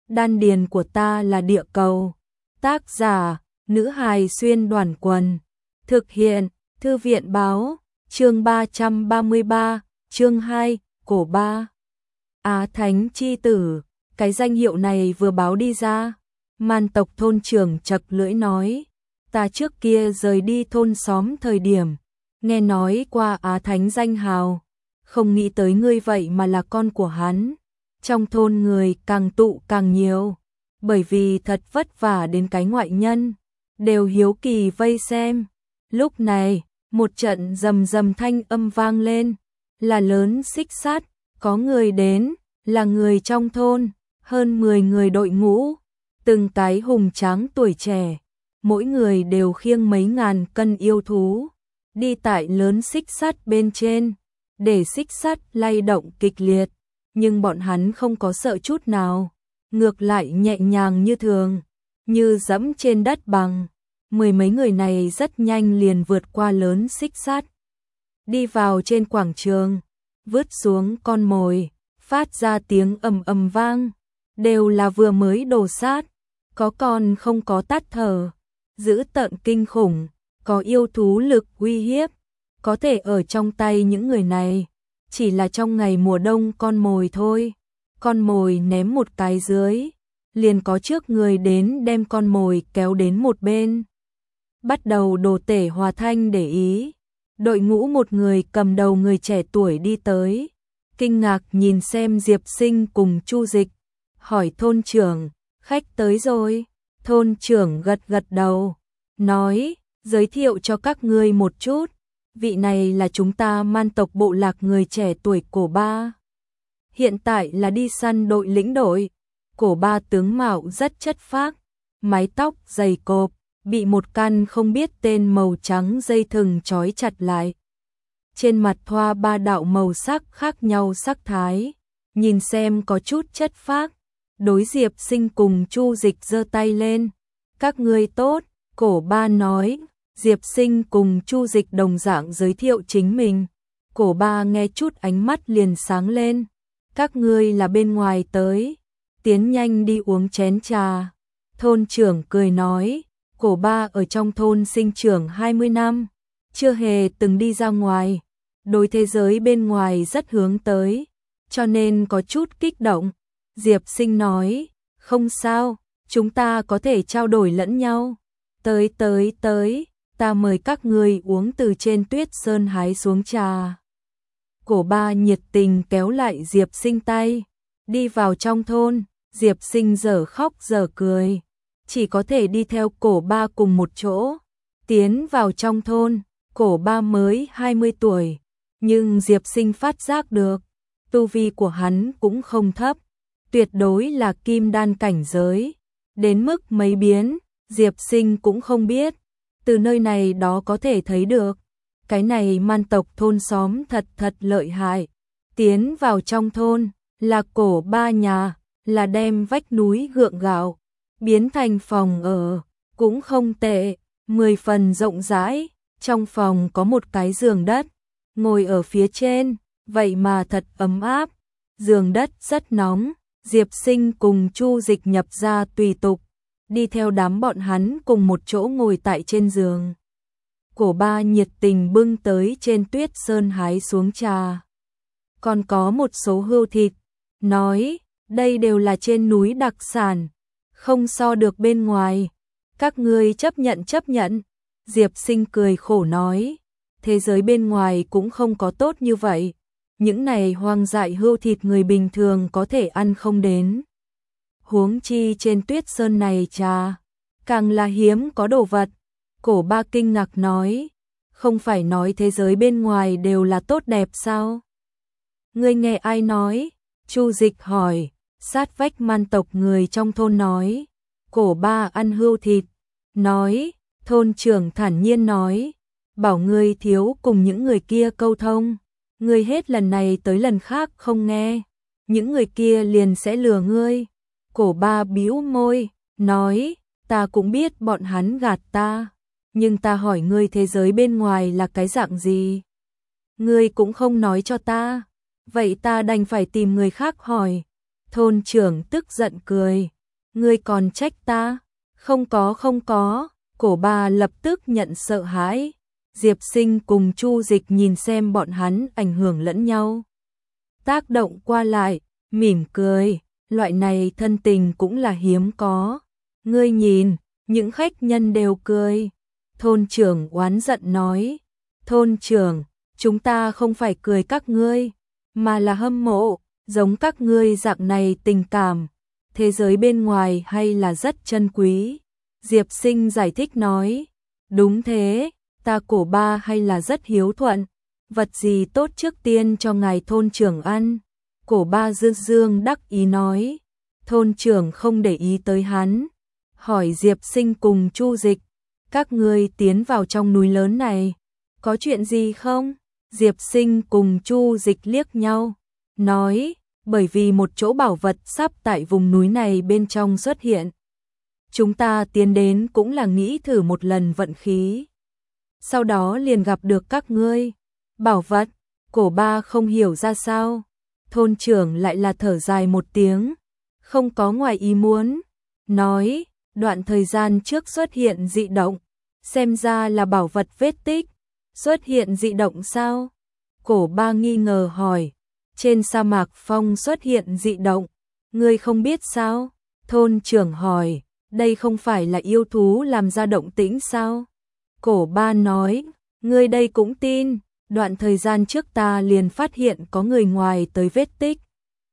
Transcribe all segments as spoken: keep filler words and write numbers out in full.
đan điền của ta là địa cầu. Tác giả, nữ hài xuyên đoàn quần. Thực hiện, thư viện báo, chương ba trăm ba mươi ba, chương hai, cổ ba. Á Thánh chi tử, cái danh hiệu này vừa báo đi ra, man tộc thôn trưởng chật lưỡi nói, ta trước kia rời đi thôn xóm thời điểm, nghe nói qua Á Thánh danh hào, không nghĩ tới ngươi vậy mà là con của hắn. Trong thôn người càng tụ càng nhiều, bởi vì thật vất vả đến cái ngoại nhân, đều hiếu kỳ vây xem. Lúc này, một trận rầm rầm thanh âm vang lên, là lớn xích sát, có người đến, là người trong thôn, hơn mười người đội ngũ, từng cái hùng tráng tuổi trẻ, mỗi người đều khiêng mấy ngàn cân yêu thú, đi tại lớn xích sắt bên trên, để xích sắt lay động kịch liệt, nhưng bọn hắn không có sợ chút nào, ngược lại nhẹ nhàng như thường, như dẫm trên đất bằng. Mười mấy người này rất nhanh liền vượt qua lớn xích sắt, đi vào trên quảng trường, vứt xuống con mồi, phát ra tiếng ầm ầm vang, đều là vừa mới đổ sát, có con không có tắt thở, dữ tợn kinh khủng, có yêu thú lực uy hiếp, có thể ở trong tay những người này, chỉ là trong ngày mùa đông con mồi thôi, con mồi ném một cái dưới, liền có trước người đến đem con mồi kéo đến một bên. Bắt đầu đồ tể Hòa Thanh để ý, đội ngũ một người cầm đầu người trẻ tuổi đi tới, kinh ngạc nhìn xem Diệp Sinh cùng Chu Dịch, hỏi thôn trưởng, khách tới rồi. Thôn trưởng gật gật đầu, nói, giới thiệu cho các ngươi một chút, vị này là chúng ta man tộc bộ lạc người trẻ tuổi cổ ba. Hiện tại là đi săn đội lĩnh đội, cổ ba tướng mạo rất chất phác, mái tóc dày cộp, bị một căn không biết tên màu trắng dây thừng trói chặt lại. Trên mặt thoa ba đạo màu sắc khác nhau sắc thái, nhìn xem có chút chất phác. Đối Diệp Sinh cùng Chu Dịch giơ tay lên, các ngươi tốt, cổ ba nói. Diệp Sinh cùng Chu Dịch đồng dạng giới thiệu chính mình, cổ ba nghe chút ánh mắt liền sáng lên, các ngươi là bên ngoài tới, tiến nhanh đi uống chén trà. Thôn trưởng cười nói, cổ ba ở trong thôn sinh trưởng hai mươi năm, chưa hề từng đi ra ngoài, đối thế giới bên ngoài rất hướng tới, cho nên có chút kích động. Diệp Sinh nói, không sao, chúng ta có thể trao đổi lẫn nhau. Tới tới tới, ta mời các ngươi uống từ trên tuyết sơn hái xuống trà. Cổ ba nhiệt tình kéo lại Diệp Sinh tay, đi vào trong thôn, Diệp Sinh dở khóc dở cười, chỉ có thể đi theo cổ ba cùng một chỗ. Tiến vào trong thôn, cổ ba mới hai mươi tuổi, nhưng Diệp Sinh phát giác được, tu vi của hắn cũng không thấp. Tuyệt đối là kim đan cảnh giới, đến mức mấy biến, Diệp Sinh cũng không biết, từ nơi này đó có thể thấy được, cái này man tộc thôn xóm thật thật lợi hại. Tiến vào trong thôn, là cổ ba nhà, là đem vách núi gượng gạo, biến thành phòng ở, cũng không tệ, mười phần rộng rãi, trong phòng có một cái giường đất, ngồi ở phía trên, vậy mà thật ấm áp, giường đất rất nóng. Diệp Sinh cùng Chu Dịch nhập ra tùy tục, đi theo đám bọn hắn cùng một chỗ ngồi tại trên giường. Cổ ba nhiệt tình bưng tới trên tuyết sơn hái xuống trà. Còn có một số hươu thịt, nói, đây đều là trên núi đặc sản, không so được bên ngoài, các ngươi chấp nhận chấp nhận. Diệp Sinh cười khổ nói, thế giới bên ngoài cũng không có tốt như vậy. Những này hoang dại hươu thịt người bình thường có thể ăn không đến. Huống chi trên tuyết sơn này trà, càng là hiếm có đồ vật. Cổ ba kinh ngạc nói, không phải nói thế giới bên ngoài đều là tốt đẹp sao? Ngươi nghe ai nói? Chu Dịch hỏi, sát vách man tộc người trong thôn nói. Cổ ba ăn hươu thịt, nói, thôn trưởng thản nhiên nói, bảo ngươi thiếu cùng những người kia câu thông. Ngươi hết lần này tới lần khác không nghe, những người kia liền sẽ lừa ngươi. Cổ ba bĩu môi, nói, ta cũng biết bọn hắn gạt ta, nhưng ta hỏi ngươi thế giới bên ngoài là cái dạng gì? Ngươi cũng không nói cho ta, vậy ta đành phải tìm người khác hỏi. Thôn trưởng tức giận cười, ngươi còn trách ta? Không có không có, Cổ Ba lập tức nhận sợ hãi. Diệp Sinh cùng Chu Dịch nhìn xem bọn hắn ảnh hưởng lẫn nhau. Tác động qua lại, mỉm cười, loại này thân tình cũng là hiếm có. Ngươi nhìn, những khách nhân đều cười. Thôn trưởng oán giận nói, thôn trưởng, chúng ta không phải cười các ngươi, mà là hâm mộ, giống các ngươi dạng này tình cảm. Thế giới bên ngoài hay là rất chân quý. Diệp Sinh giải thích nói, đúng thế, ta Cổ Ba hay là rất hiếu thuận, vật gì tốt trước tiên cho ngài thôn trưởng ăn. Cổ Ba dương dương đắc ý nói, thôn trưởng không để ý tới hắn, hỏi Diệp Sinh cùng Chu Dịch, các ngươi tiến vào trong núi lớn này, có chuyện gì không? Diệp Sinh cùng Chu Dịch liếc nhau, nói, bởi vì một chỗ bảo vật sắp tại vùng núi này bên trong xuất hiện. Chúng ta tiến đến cũng là nghĩ thử một lần vận khí. Sau đó liền gặp được các ngươi. Bảo vật, Cổ Ba không hiểu ra sao. Thôn trưởng lại là thở dài một tiếng, không có ngoài ý muốn. Nói, đoạn thời gian trước xuất hiện dị động, xem ra là bảo vật vết tích. Xuất hiện dị động sao? Cổ Ba nghi ngờ hỏi. Trên sa mạc phong xuất hiện dị động, ngươi không biết sao? Thôn trưởng hỏi, đây không phải là yêu thú làm ra động tĩnh sao? Cổ Ba nói, ngươi đây cũng tin, đoạn thời gian trước ta liền phát hiện có người ngoài tới vết tích.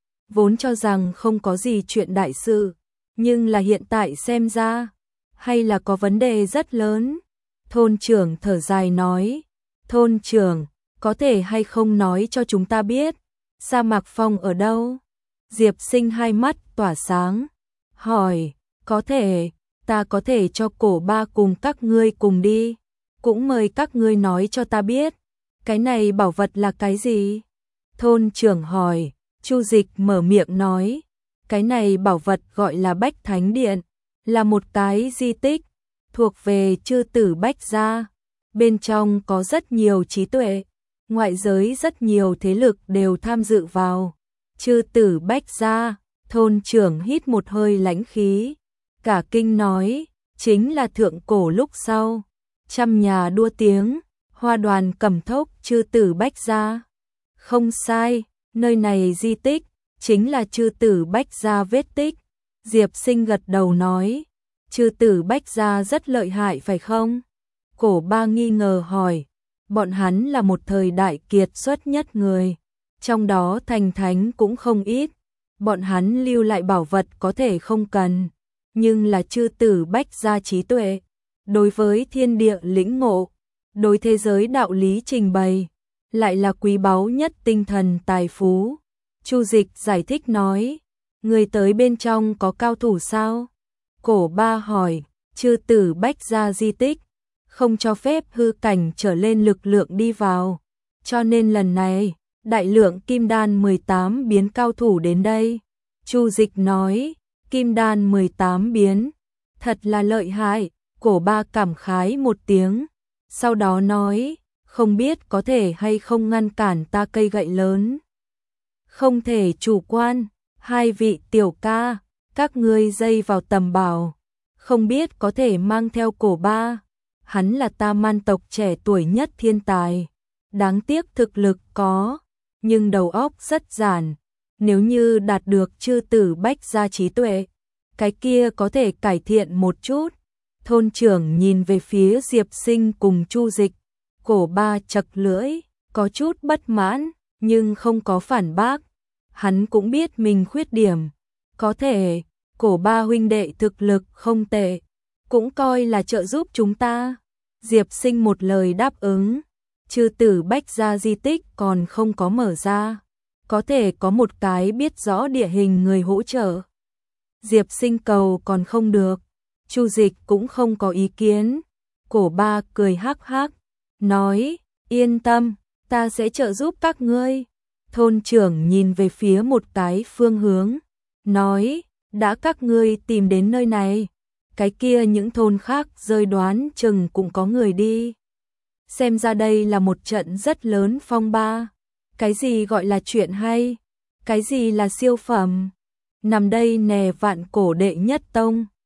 Vốn cho rằng không có gì chuyện đại sự, nhưng là hiện tại xem ra, hay là có vấn đề rất lớn. Thôn trưởng thở dài nói, thôn trưởng, có thể hay không nói cho chúng ta biết, sa mạc phong ở đâu? Diệp Sinh hai mắt tỏa sáng, hỏi, có thể, ta có thể cho Cổ Ba cùng các ngươi cùng đi, cũng mời các ngươi nói cho ta biết, cái này bảo vật là cái gì? Thôn trưởng hỏi. Chu Dịch mở miệng nói, cái này bảo vật gọi là Bách Thánh Điện, là một cái di tích, thuộc về chư tử Bách gia, bên trong có rất nhiều trí tuệ, ngoại giới rất nhiều thế lực đều tham dự vào. Chư tử Bách gia, thôn trưởng hít một hơi lãnh khí, cả kinh nói, chính là thượng cổ lúc sau, trăm nhà đua tiếng, hoa đoàn cầm thốc chư tử Bách gia. Không sai, nơi này di tích, chính là chư tử Bách gia vết tích. Diệp Sinh gật đầu nói, chư tử Bách gia rất lợi hại phải không? Cổ Ba nghi ngờ hỏi, bọn hắn là một thời đại kiệt xuất nhất người, trong đó thành thánh cũng không ít, bọn hắn lưu lại bảo vật có thể không cần, nhưng là chư tử Bách gia trí tuệ, đối với thiên địa lĩnh ngộ, đối thế giới đạo lý trình bày, lại là quý báu nhất tinh thần tài phú. Chu Dịch giải thích nói, người tới bên trong có cao thủ sao? Cổ Ba hỏi, chư tử Bách gia di tích, không cho phép hư cảnh trở lên lực lượng đi vào, cho nên lần này, đại lượng kim đan mười tám biến cao thủ đến đây. Chu Dịch nói, kim đan mười tám biến, thật là lợi hại. Cổ Ba cảm khái một tiếng, sau đó nói, không biết có thể hay không ngăn cản ta cây gậy lớn. Không thể chủ quan, hai vị tiểu ca, các ngươi dây vào tầm bảo, không biết có thể mang theo Cổ Ba, hắn là ta man tộc trẻ tuổi nhất thiên tài, đáng tiếc thực lực có, nhưng đầu óc rất giản, nếu như đạt được chư tử Bách gia trí tuệ, cái kia có thể cải thiện một chút. Thôn trưởng nhìn về phía Diệp Sinh cùng Chu Dịch, Cổ Ba chật lưỡi, có chút bất mãn, nhưng không có phản bác. Hắn cũng biết mình khuyết điểm, có thể, Cổ Ba huynh đệ thực lực không tệ, cũng coi là trợ giúp chúng ta. Diệp Sinh một lời đáp ứng, chư tử Bách gia di tích còn không có mở ra, có thể có một cái biết rõ địa hình người hỗ trợ. Diệp Sinh cầu còn không được, Chu Dịch cũng không có ý kiến. Cổ Ba cười hắc hắc, nói, yên tâm, ta sẽ trợ giúp các ngươi. Thôn trưởng nhìn về phía một cái phương hướng, nói, đã các ngươi tìm đến nơi này, cái kia những thôn khác rơi đoán chừng cũng có người đi. Xem ra đây là một trận rất lớn phong ba. Cái gì gọi là chuyện hay? Cái gì là siêu phẩm? nằm đây nè vạn cổ đệ nhất tông.